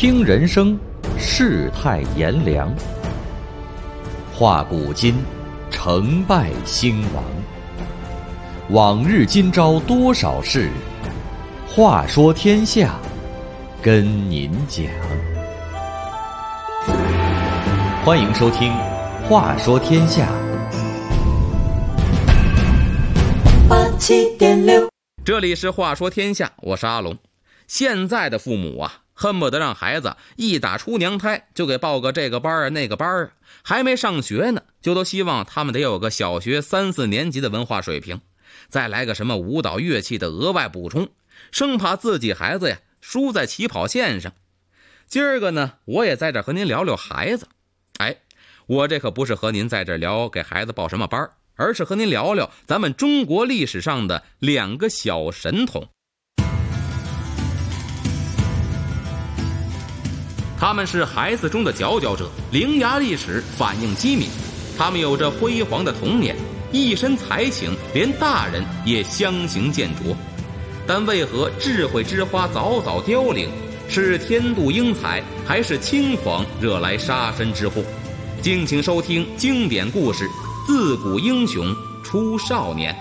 听人生，世态炎凉，话古今，成败兴亡。往日今朝多少事，话说天下，跟您讲。欢迎收听《话说天下》。 87.6， 这里是话说天下，我是阿龙。现在的父母啊，恨不得让孩子一打出娘胎就给报个这个班啊那个班啊，还没上学呢，就都希望他们得有个小学3、4年级的文化水平，再来个什么舞蹈乐器的额外补充，生怕自己孩子呀输在起跑线上。今儿个呢，我也在这和您聊聊孩子。我这可不是和您在这聊给孩子报什么班，而是和您聊聊咱们中国历史上的2个小神童。他们是孩子中的佼佼者，伶牙俐齿，反应机敏。他们有着辉煌的童年，一身才情，连大人也相形见拙。但为何智慧之花早早凋零？是天妒英才，还是轻狂惹来杀身之祸？敬请收听经典故事，自古英雄出少年。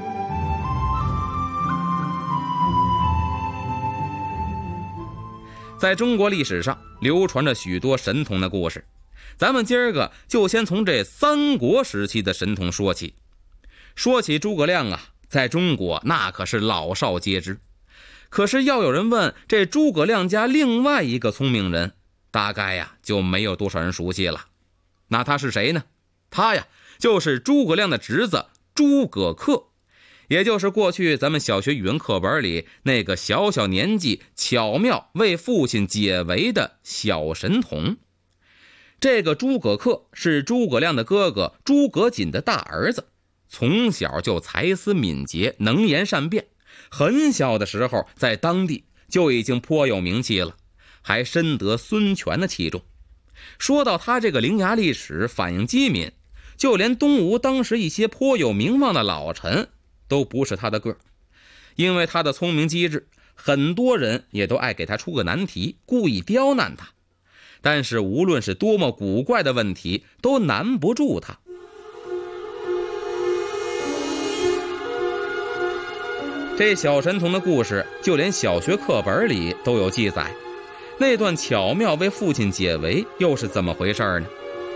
在中国历史上流传着许多神童的故事，咱们今儿个就先从这三国时期的神童说起。说起诸葛亮啊，在中国那可是老少皆知。可是要有人问这诸葛亮家另外一个聪明人，大概呀就没有多少人熟悉了。那他是谁呢？他呀就是诸葛亮的侄子诸葛恪，也就是过去咱们小学语文课本里那个小小年纪巧妙为父亲解围的小神童。这个诸葛恪是诸葛亮的哥哥诸葛瑾的大儿子，从小就才思敏捷，能言善辩，很小的时候在当地就已经颇有名气了，还深得孙权的器重。说到他这个伶牙俐齿，反应机敏，就连东吴当时一些颇有名望的老臣都不是他的个儿。因为他的聪明机智，很多人也都爱给他出个难题，故意刁难他。但是无论是多么古怪的问题，都难不住他。这小神童的故事，就连小学课本里都有记载。那段巧妙为父亲解围又是怎么回事呢？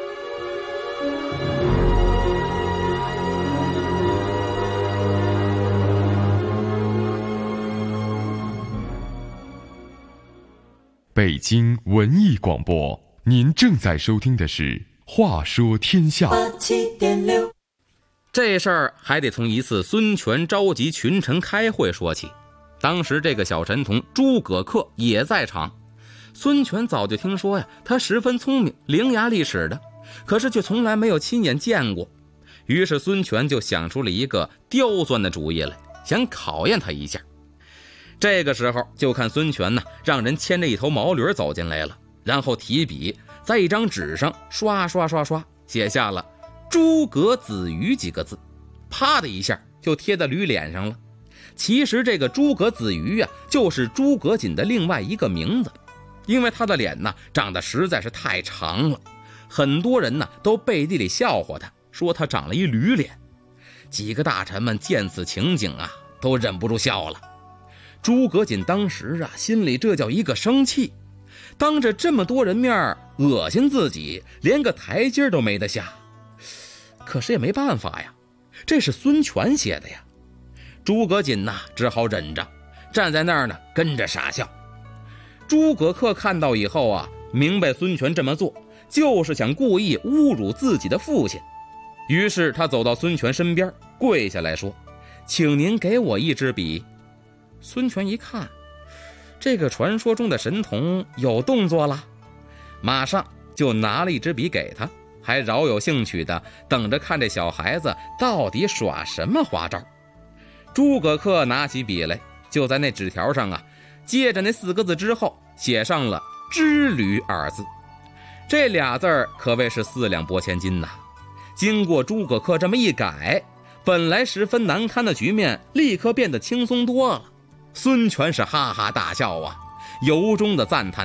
北京文艺广播，您正在收听的是《话说天下》。 87.6， 这事儿还得从一次孙权召集群臣开会说起。当时这个小神童诸葛恪也在场。孙权早就听说呀，他十分聪明，伶牙俐齿的，可是却从来没有亲眼见过。于是孙权就想出了一个刁钻的主意来，想考验他一下。这个时候就看孙权呢，让人牵着一头毛驴走进来了，然后提笔在一张纸上刷刷刷刷写下了诸葛子瑜几个字，啪的一下就贴在驴脸上了。其实这个诸葛子瑜啊，就是诸葛瑾的另外一个名字，因为他的脸呢长得实在是太长了，很多人呢都背地里笑话他，说他长了一驴脸。几个大臣们见此情景啊，都忍不住笑了。诸葛瑾当时啊，心里这叫一个生气，当着这么多人面恶心自己，连个台阶都没得下。可是也没办法呀，这是孙权写的呀。诸葛瑾呢只好忍着，站在那儿呢跟着傻笑。诸葛恪看到以后啊，明白孙权这么做就是想故意侮辱自己的父亲，于是他走到孙权身边，跪下来说：“请您给我一支笔。”孙权一看，这个传说中的神童有动作了，马上就拿了一支笔给他，还饶有兴趣的等着看这小孩子到底耍什么花招。诸葛恪拿起笔来，就在那纸条上啊，接着那4个字之后写上了织驴2字。这俩字可谓是4两拨千斤呐。经过诸葛恪这么一改，本来十分难堪的局面立刻变得轻松多了。孙权是哈哈大笑啊，由衷的赞叹道：“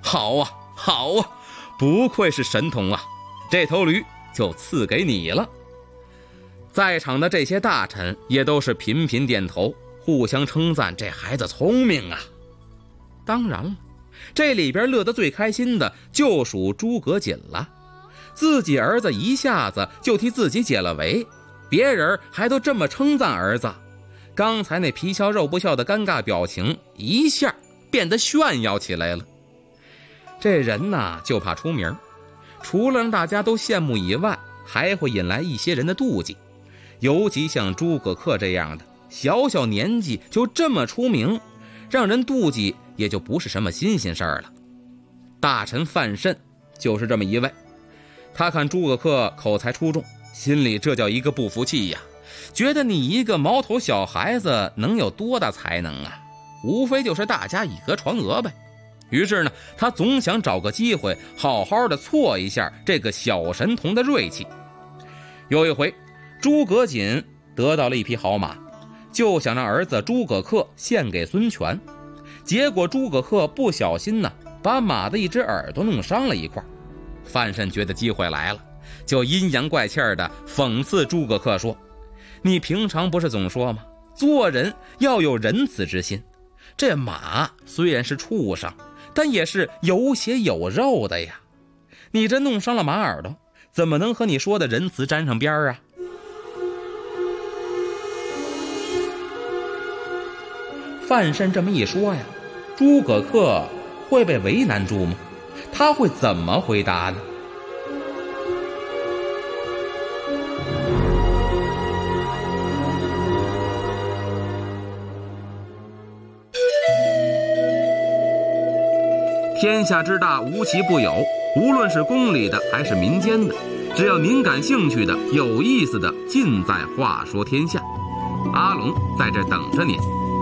好啊，好啊，不愧是神童啊，这头驴就赐给你了。在场的这些大臣也都是频频点头，互相称赞这孩子聪明啊。当然了，这里边乐得最开心的就属诸葛瑾了，自己儿子一下子就替自己解了围，别人还都这么称赞儿子，刚才那皮笑肉不笑的尴尬表情一下变得炫耀起来了。这人呐，就怕出名，除了让大家都羡慕以外，还会引来一些人的妒忌，尤其像诸葛恪这样的，小小年纪就这么出名，让人妒忌也就不是什么新鲜事儿了。大臣范慎就是这么一位，他看诸葛恪口才出众，心里这叫一个不服气呀，觉得你一个毛头小孩子能有多大才能啊，无非就是大家以讹传讹呗。于是呢，他总想找个机会好好的挫一下这个小神童的锐气。有一回，诸葛瑾得到了一匹好马，就想让儿子诸葛恪献给孙权，结果诸葛恪不小心呢，把马的一只耳朵弄伤了一块。范慎觉得机会来了，就阴阳怪气的讽刺诸葛恪说：你平常不是总说吗，做人要有仁慈之心，这马虽然是畜生，但也是有血有肉的呀，你这弄伤了马耳朵，怎么能和你说的仁慈沾上边啊？范慎这么一说呀，诸葛恪会被为难住吗？他会怎么回答呢？天下之大，无奇不有，无论是宫里的还是民间的，只要您感兴趣的、有意思的，尽在话说天下。阿龙在这等着您。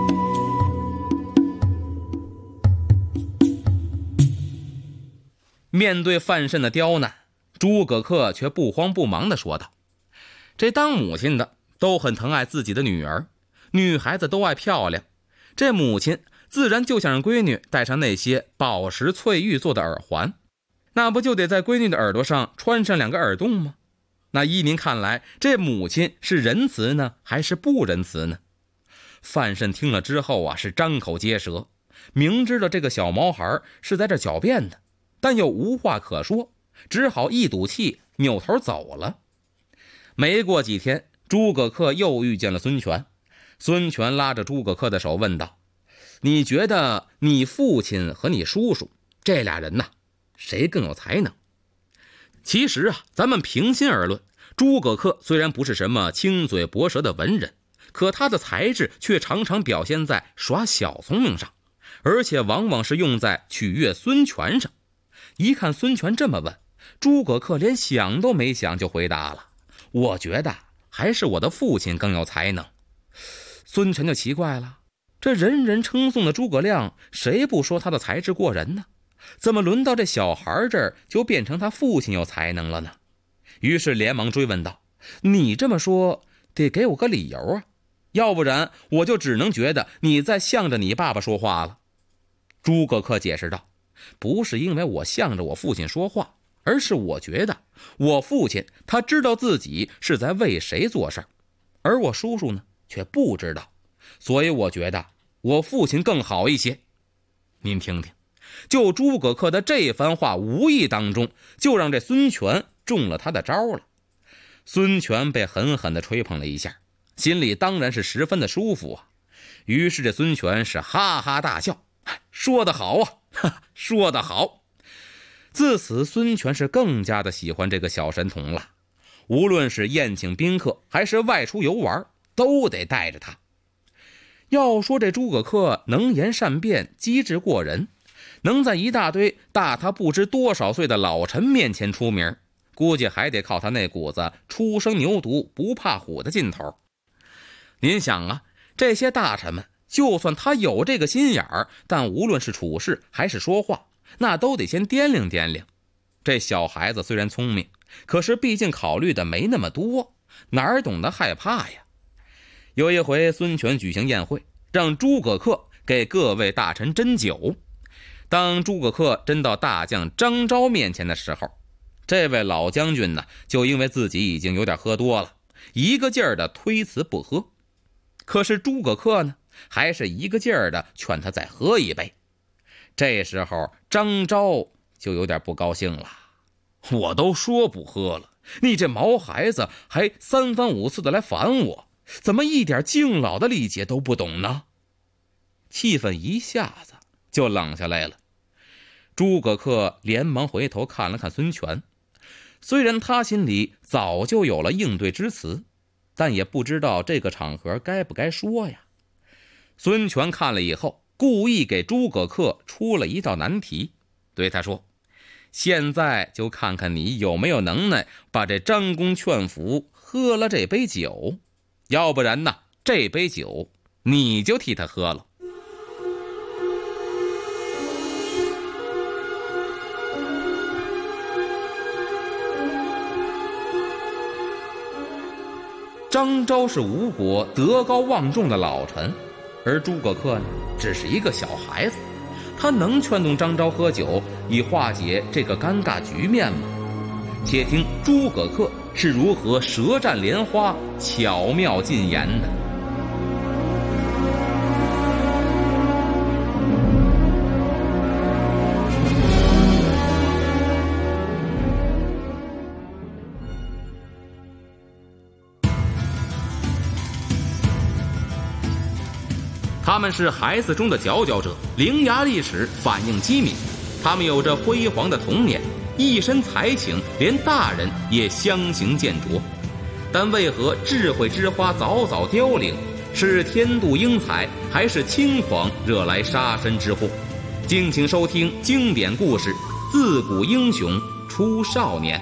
面对范慎的刁难，诸葛恪却不慌不忙地说道：这当母亲的都很疼爱自己的女儿，女孩子都爱漂亮，这母亲自然就想让闺女戴上那些宝石翠玉做的耳环，那不就得在闺女的耳朵上穿上2个耳洞吗？那依您看来，这母亲是仁慈呢，还是不仁慈呢？范慎听了之后啊，是张口结舌，明知道这个小毛孩是在这狡辩的，但又无话可说，只好一赌气扭头走了。没过几天，诸葛恪又遇见了孙权。孙权拉着诸葛恪的手问道：你觉得你父亲和你叔叔这俩人呐，谁更有才能？其实啊，咱们平心而论，诸葛恪虽然不是什么轻嘴薄舌的文人，可他的才智却常常表现在耍小聪明上，而且往往是用在取悦孙权上。一看孙权这么问，诸葛恪连想都没想就回答了：我觉得还是我的父亲更有才能。孙权就奇怪了，这人人称颂的诸葛亮，谁不说他的才智过人呢？怎么轮到这小孩这儿就变成他父亲有才能了呢？于是连忙追问道：你这么说得给我个理由啊，要不然我就只能觉得你在向着你爸爸说话了。诸葛恪解释道：不是因为我向着我父亲说话，而是我觉得我父亲他知道自己是在为谁做事，而我叔叔呢却不知道，所以我觉得我父亲更好一些。您听听，就诸葛恪的这番话，无意当中就让这孙权中了他的招了。孙权被狠狠地吹捧了一下，心里当然是十分的舒服啊。于是这孙权是哈哈大笑：说得好啊，说得好。自此孙权是更加的喜欢这个小神童了，无论是宴请宾客还是外出游玩，都得带着他。要说这诸葛恪能言善辩，机智过人，能在一大堆大他不知多少岁的老臣面前出名，估计还得靠他那股子初生牛犊不怕虎的劲头。您想啊，这些大臣们就算他有这个心眼儿，但无论是处事还是说话，那都得先掂量掂量。这小孩子虽然聪明，可是毕竟考虑的没那么多，哪懂得害怕呀？有一回孙权举行宴会，让诸葛恪给各位大臣斟酒。 当诸葛恪真到大将张昭面前的时候，这位老将军呢，就因为自己已经有点喝多了，一个劲儿的推辞不喝。可是诸葛恪呢，还是一个劲儿的劝他再喝一杯。这时候张昭就有点不高兴了，我都说不喝了，你这毛孩子还三番五次的来烦我，怎么一点敬老的礼节都不懂呢？气氛一下子就冷下来了。诸葛恪连忙回头看了看孙权，虽然他心里早就有了应对之词，但也不知道这个场合该不该说呀。孙权看了以后，故意给诸葛恪出了一道难题，对他说，现在就看看你有没有能耐把这张公劝服喝了这杯酒，要不然呢，这杯酒你就替他喝了。张昭是吴国德高望重的老臣，而诸葛恪呢，只是一个小孩子，他能劝动张昭喝酒以化解这个尴尬局面吗？且听诸葛恪是如何舌战莲花，巧妙进言的。他们是孩子中的佼佼者，伶牙俐齿，反应机敏。他们有着辉煌的童年，一身才情，连大人也相形见拙。但为何智慧之花早早凋零？是天妒英才，还是轻狂惹来杀身之祸？敬请收听经典故事《自古英雄出少年》。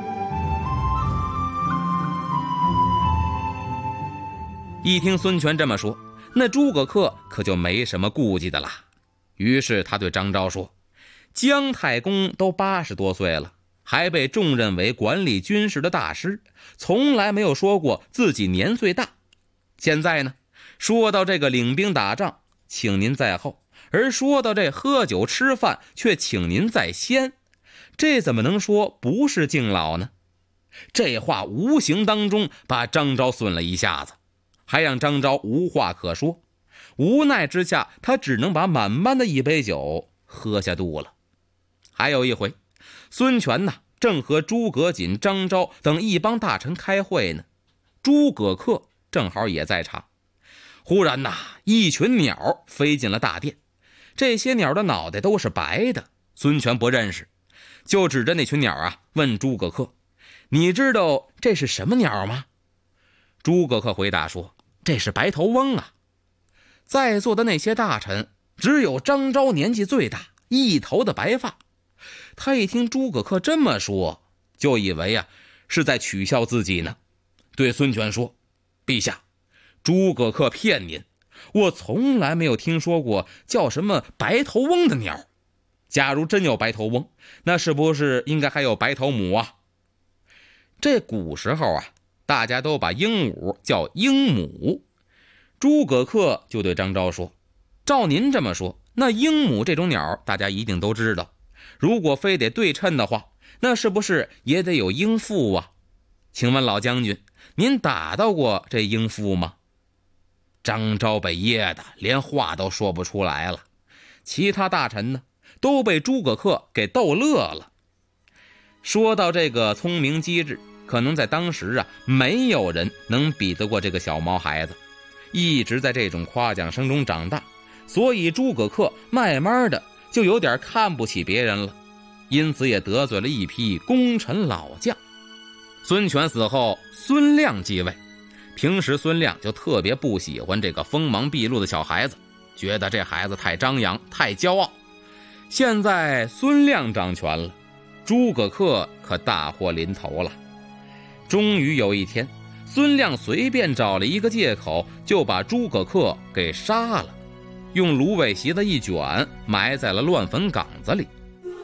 一听孙权这么说，那诸葛恪可就没什么顾忌的啦。于是他对张昭说，姜太公都80多岁了，还被重任为管理军事的大师，从来没有说过自己年岁大。现在呢，说到这个领兵打仗，请您在后，而说到这喝酒吃饭，却请您在先，这怎么能说不是敬老呢？这话无形当中把张昭损了一下子，还让张昭无话可说。无奈之下，他只能把满满的一杯酒喝下肚了。还有一回，孙权呢，正和诸葛瑾、张昭等一帮大臣开会呢，诸葛恪正好也在场。忽然呐，一群鸟飞进了大殿，这些鸟的脑袋都是白的，孙权不认识，就指着那群鸟啊，问诸葛恪，你知道这是什么鸟吗？诸葛恪回答说，这是白头翁啊。在座的那些大臣，只有张昭年纪最大，一头的白发。他一听诸葛恪这么说，就以为啊是在取笑自己呢，对孙权说，陛下，诸葛恪骗您，我从来没有听说过叫什么白头翁的鸟。假如真有白头翁，那是不是应该还有白头母啊？这古时候啊，大家都把鹦鹉叫鹦母。诸葛恪就对张昭说，照您这么说，那鹦母这种鸟大家一定都知道，如果非得对称的话，那是不是也得有鹰父啊？请问老将军，您打到过这鹰父吗？张昭被噎得连话都说不出来了，其他大臣呢，都被诸葛恪给逗乐了。说到这个聪明机智，可能在当时啊，没有人能比得过这个小毛孩子，一直在这种夸奖声中长大，所以诸葛恪慢慢的就有点看不起别人了，因此也得罪了一批功臣老将。孙权死后，孙亮继位。平时孙亮就特别不喜欢这个锋芒毕露的小孩子，觉得这孩子太张扬，太骄傲。现在孙亮掌权了，诸葛恪可大祸临头了。终于有一天，孙亮随便找了一个借口，就把诸葛恪给杀了，用芦苇席子一卷，埋在了乱坟岗子里。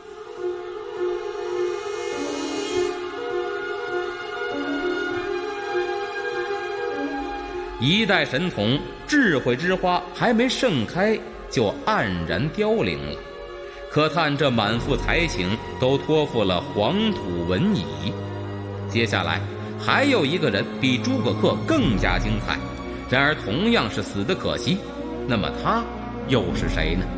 一代神童，智慧之花还没盛开就黯然凋零了。 可叹这满腹才情都托付了黄土文乙。接下来还有一个人比诸葛恪更加精彩，然而同样是死得可惜，那么他又是谁呢？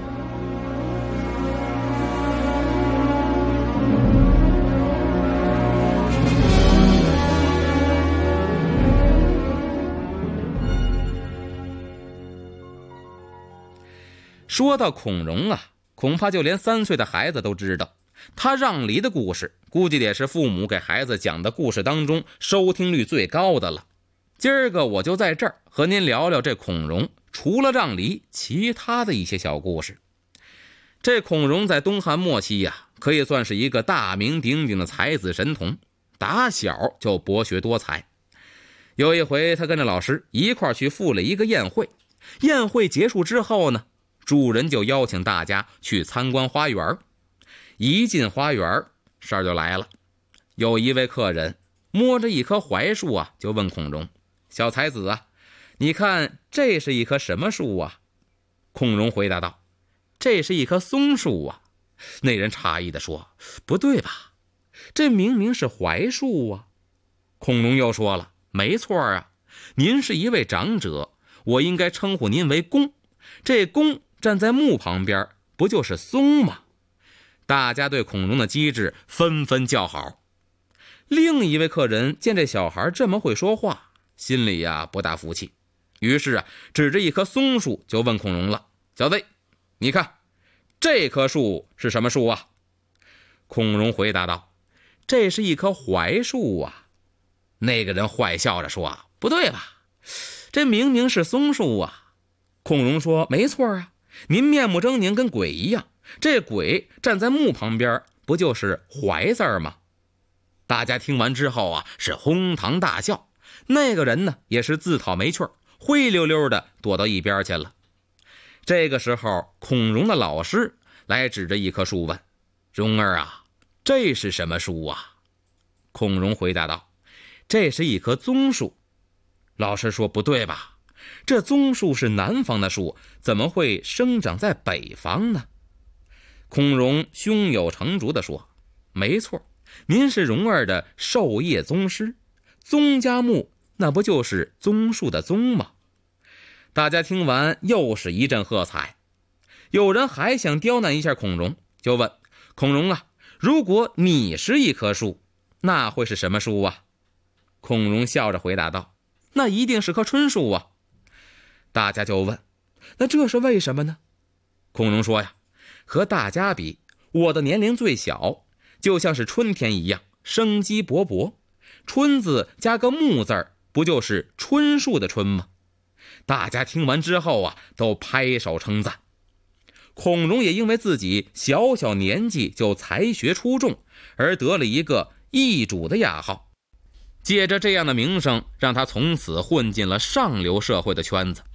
说到孔融啊，恐怕就连3岁的孩子都知道，他让梨的故事估计也是父母给孩子讲的故事当中收听率最高的了。今儿个我就在这儿和您聊聊这孔融除了让梨其他的一些小故事。这孔融在东汉末期呀，可以算是一个大名鼎鼎的才子神童，打小就博学多才。有一回他跟着老师一块去赴了一个宴会，宴会结束之后呢，主人就邀请大家去参观花园。一进花园，事儿就来了。有一位客人摸着一棵槐树啊，就问孔融：“小才子啊，你看这是一棵什么树啊？”孔融回答道：“这是一棵松树啊。”那人诧异地说：“不对吧？这明明是槐树啊。”孔融又说了：“没错啊，您是一位长者，我应该称呼您为公。这公站在木旁边，不就是松吗？”大家对孔融的机智纷纷叫好。另一位客人见这小孩这么会说话，心里呀不大服气，于是指着一棵松树就问孔融了：“小子，你看这棵树是什么树啊？”孔融回答道：“这是一棵槐树啊。”那个人坏笑着说：“不对吧？这明明是松树啊。”孔融说：“没错啊，您面目狰狞跟鬼一样，这鬼站在木旁边，不就是槐字吗？”大家听完之后啊，是哄堂大笑。那个人呢，也是自讨没趣，灰溜溜的躲到一边去了。这个时候，孔融的老师来指着一棵树问：“融儿啊，这是什么树啊？”孔融回答道：“这是一棵棕树。”老师说：“不对吧？这棕树是南方的树，怎么会生长在北方呢？”孔融胸有成竹地说：“没错，您是融儿的授业宗师，宗家木那不就是棕树的棕吗？”大家听完又是一阵喝彩。有人还想刁难一下孔融，就问：“孔融啊，如果你是一棵树，那会是什么树啊？”孔融笑着回答道：“那一定是棵春树啊。”大家就问：“那这是为什么呢？”孔融说呀：“和大家比，我的年龄最小，就像是春天一样生机勃勃，春字加个木字儿，不就是春树的春吗？”大家听完之后啊，都拍手称赞。孔融也因为自己小小年纪就才学出众，而得了一个易主的雅号。借着这样的名声，让他从此混进了上流社会的圈子。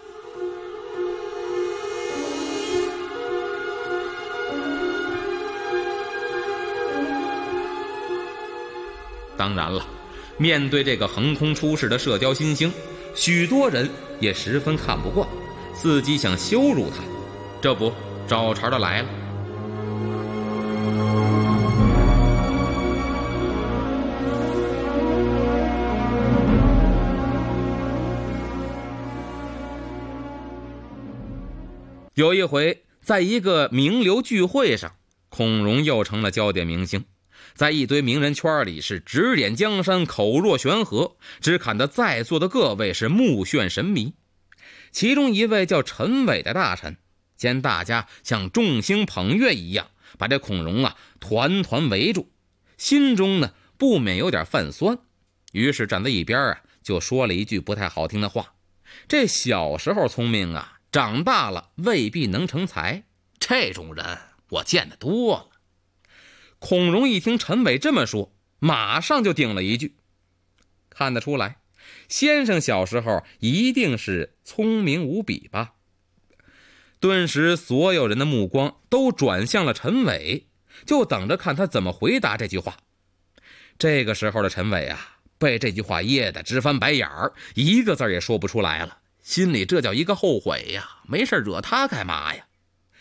当然了，面对这个横空出世的社交新星，许多人也十分看不惯，伺机想羞辱他。这不，找茬的来了。有一回，在一个名流聚会上，孔融又成了焦点明星，在一堆名人圈里是指点江山，口若悬河，只看得在座的各位是目眩神迷。其中一位叫陈伟的大臣，见大家像众星捧月一样把这孔融啊团团围住，心中呢不免有点泛酸，于是站在一边啊就说了一句不太好听的话：“这小时候聪明啊，长大了未必能成才，这种人我见得多了。”孔融一听陈伟这么说，马上就顶了一句：“看得出来，先生小时候一定是聪明无比吧？”顿时所有人的目光都转向了陈伟，就等着看他怎么回答这句话。这个时候的陈伟啊，被这句话噎得直翻白眼儿，一个字也说不出来了，心里这叫一个后悔呀，没事惹他干嘛呀？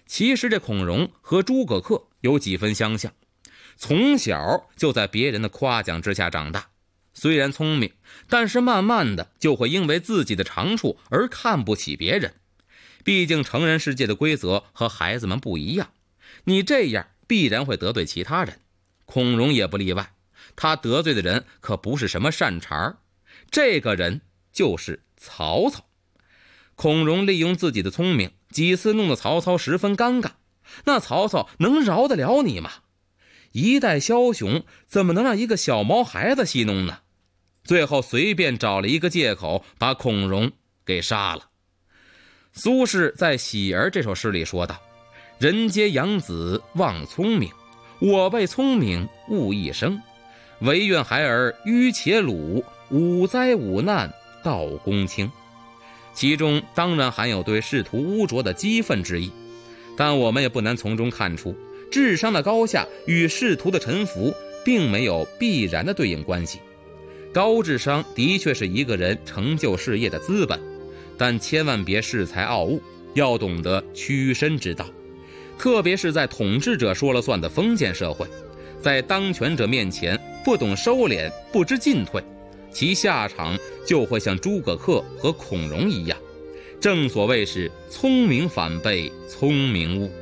其实这孔融和诸葛恪有几分相像，从小就在别人的夸奖之下长大，虽然聪明，但是慢慢的就会因为自己的长处而看不起别人。毕竟成人世界的规则和孩子们不一样，你这样必然会得罪其他人。孔融也不例外，他得罪的人可不是什么善茬，这个人就是曹操。孔融利用自己的聪明，几次弄得曹操十分尴尬，那曹操能饶得了你吗？一代枭雄怎么能让一个小毛孩子戏弄呢？最后随便找了一个借口把孔融给杀了。苏轼在《喜儿》这首诗里说道：人皆养子望聪明，我辈聪明误一生，唯愿孩儿愚且鲁，五灾五难到公卿。其中当然含有对仕途污浊的激愤之意，但我们也不难从中看出，智商的高下与仕途的沉浮并没有必然的对应关系。高智商的确是一个人成就事业的资本，但千万别恃才傲物，要懂得屈身之道。特别是在统治者说了算的封建社会，在当权者面前不懂收敛，不知进退，其下场就会像诸葛恪和孔融一样，正所谓是聪明反被聪明误。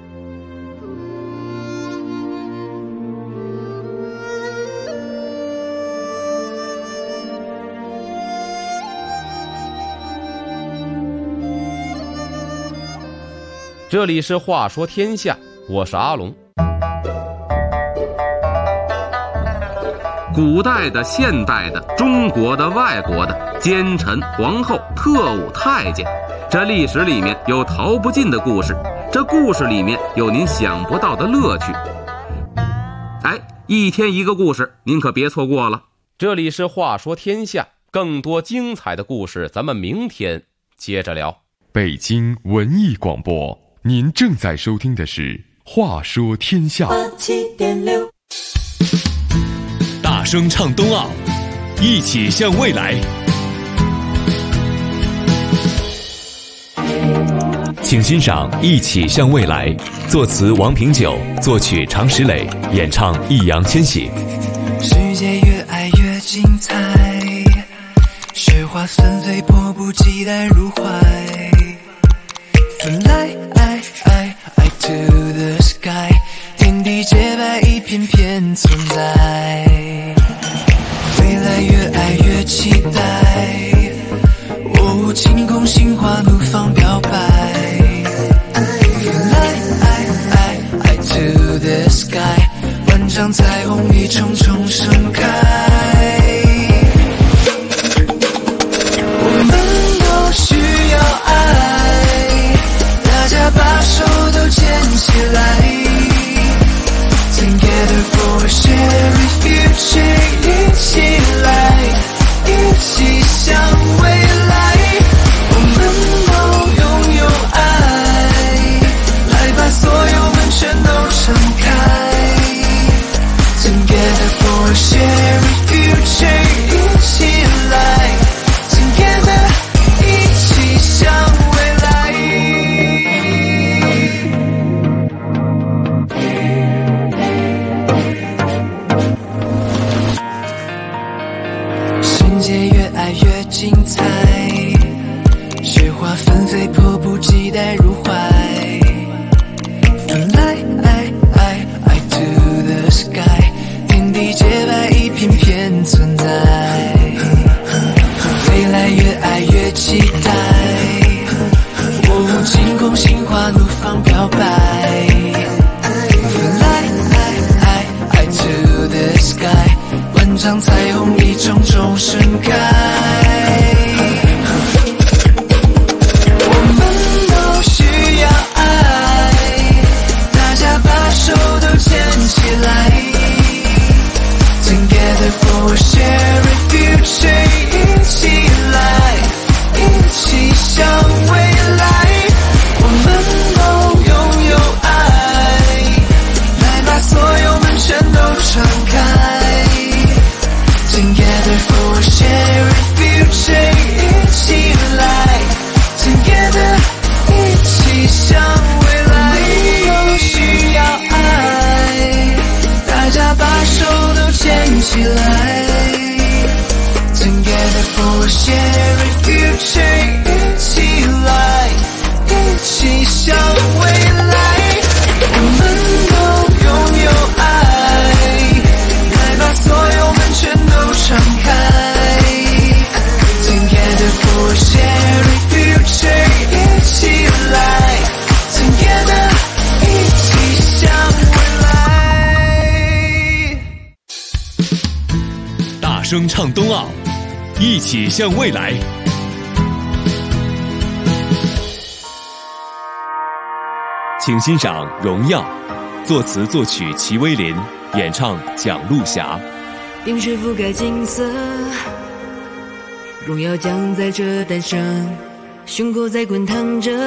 这里是话说天下，我是阿龙。古代的、现代的、中国的、外国的，奸臣、皇后、特务、太监，这历史里面有逃不尽的故事，这故事里面有您想不到的乐趣。一天一个故事，您可别错过了。这里是话说天下，更多精彩的故事咱们明天接着聊。 北京文艺广播，您正在收听的是话说天下。 87.6， 大声唱冬奥，一起向未来。请欣赏《一起向未来》，作词王平久，作曲常石磊，演唱易烊千玺。 世界越爱越精彩，雪花纷飞，迫不及待入怀。Fly to the sky， 天地洁白，一片片存在。未来越爱越期待，晴空心花怒放表白。Fly to the sky， 万丈彩虹一重重盛开。我们都需要爱，大家把手都牵起来 Together for a shared future， 一起来，一起向未来。我们都拥有爱，来把所有门全都敞开 Together for a shared future， 一起来 Together， 一起向未来。世界越爱越精彩，雪花纷飞，迫不及待入怀。Fly to the sky， 天地洁白，一片片存在。未来越爱越期待，晴空心花怒放表白。Fly to the sky， 万丈彩虹一重重盛开。我们都需要爱，大家把手都牵起来 Together for a shared future， 一起来，一起向未来。我们都拥有爱，来把所有门全都敞开争唱冬奥，一起向未来。请欣赏《荣耀》，作词作曲齐威林，演唱蒋璐霞。 冰水覆盖金色，荣耀将在这诞生，胸口在滚烫着，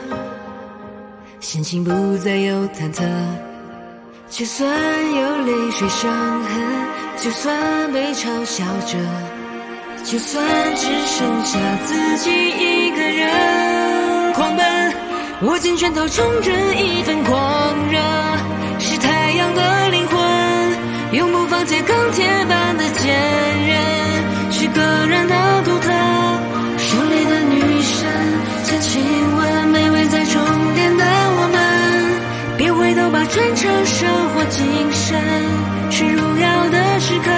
心情不再有忐忑。就算有泪水伤痕，就算被嘲笑着，就算只剩下自己一个人狂奔，握紧拳头冲着一份狂热，是太阳的灵魂，永不放弃钢铁般的坚韧，是个人的独特，胜利的女神将亲吻卑微在终点的我们，别回头吧，传承生活精神，是荣耀的时刻。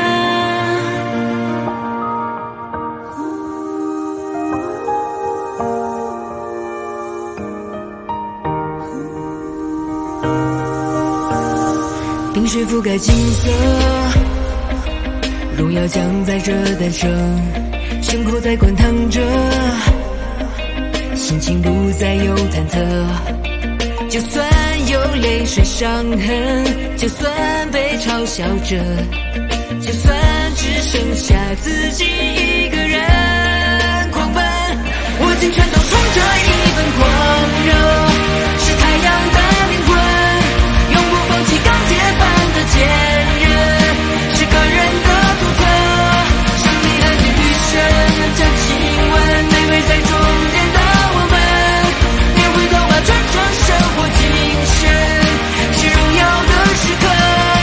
冰水覆盖金色，荣耀将在这诞生，胸口在滚烫着，心情不再有忐忑。就算有泪水伤痕，就算被嘲笑着，就算只剩下自己一个人狂奔，握紧拳头冲着一份狂热，是太阳的灵魂，永不放弃钢铁般的坚韧，是个人的独特，胜利的女神将亲吻卑微在终点的我们，别回头吧，传承生活精神，是荣耀的时刻。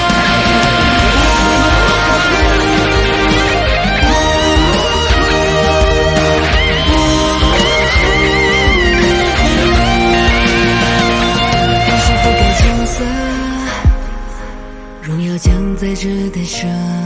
冰水覆盖金色，荣耀将在这诞生，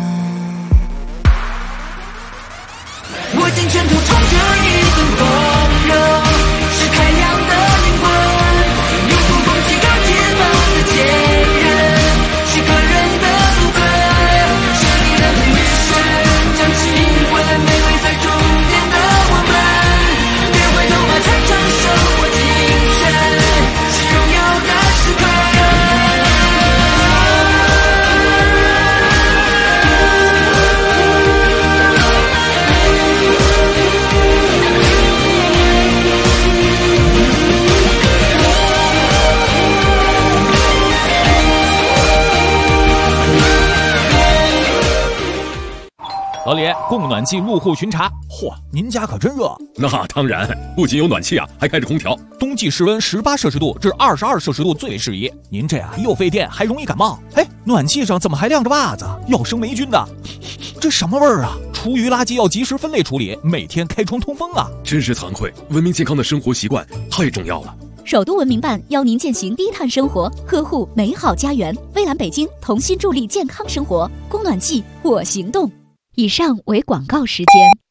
握紧拳头冲着一份狂热，是太阳的灵魂，永不放弃钢铁般的坚韧，是个人的独特，胜利的女神将亲吻卑微在终点的我们，别回头吧，传承生活精神，是荣耀的时刻。 老李，供暖气入户巡查。嚯，您家可真热。 那当然，不仅有暖气啊，还开着空调。 冬季室温18摄氏度至22摄氏度最适宜。您这样又费电，还容易感冒。哎，暖气上怎么还晾着袜子？要生霉菌的。这什么味儿啊？厨余垃圾要及时分类处理，每天开窗通风啊。 真是惭愧，文明健康的生活习惯太重要了。 首都文明办邀您践行低碳生活，呵护美好家园。蔚蓝北京同心助力健康生活，供暖气我行动。以上为广告时间。